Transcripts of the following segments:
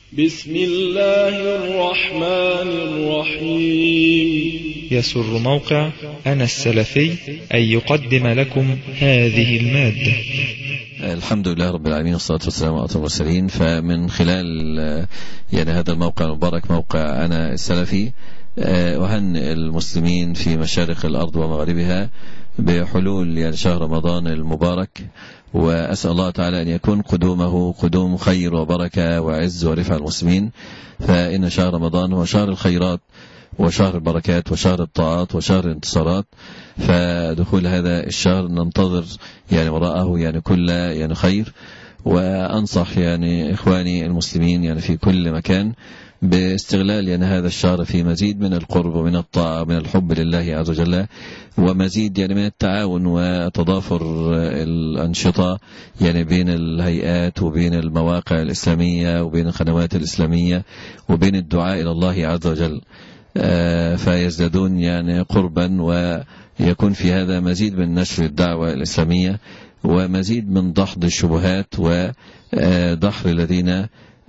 بسم الله الرحمن الرحيم. يسر موقع أنا السلفي أن يقدم لكم هذه المادة. الحمد لله رب العالمين والصلاة والسلام على أشرف المرسلين. فمن خلال هذا الموقع المبارك موقع أنا السلفي أهنئ المسلمين في مشارق الأرض ومغاربها بحلول شهر رمضان المبارك، وأسأل الله تعالى أن يكون قدومه قدوم خير وبركة وعز ورفع المسلمين، فإن شهر رمضان هو شهر الخيرات وشهر البركات وشهر الطاعات وشهر الانتصارات. فدخول هذا الشهر ننتظر وراءه كل خير. وأنصح إخواني المسلمين في كل مكان باستغلال هذا الشهر في مزيد من القرب ومن الطاعة ومن الحب لله عز وجل، ومزيد من التعاون وتضافر الأنشطة بين الهيئات وبين المواقع الإسلامية وبين القنوات الإسلامية وبين الدعاء إلى الله عز وجل، فيزدادون قربا، ويكون في هذا مزيد من نشر الدعوة الإسلامية ومزيد من دحض الشبهات ودحر الذين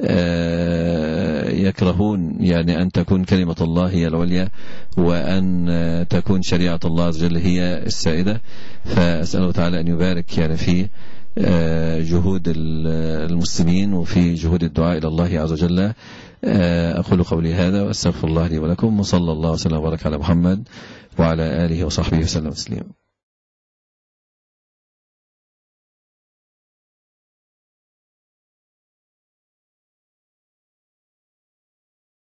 يكرهون أن تكون كلمة الله هي العليا وأن تكون شريعة الله عز وجل هي السائدة. فأسأله تعالى أن يبارك في جهود المسلمين وفي جهود الدعاء إلى الله عز وجل. أقول قولي هذا وأستغفر الله لي ولكم، وصلى الله وسلم وبارك على محمد وعلى آله وصحبه وسلم تسليما.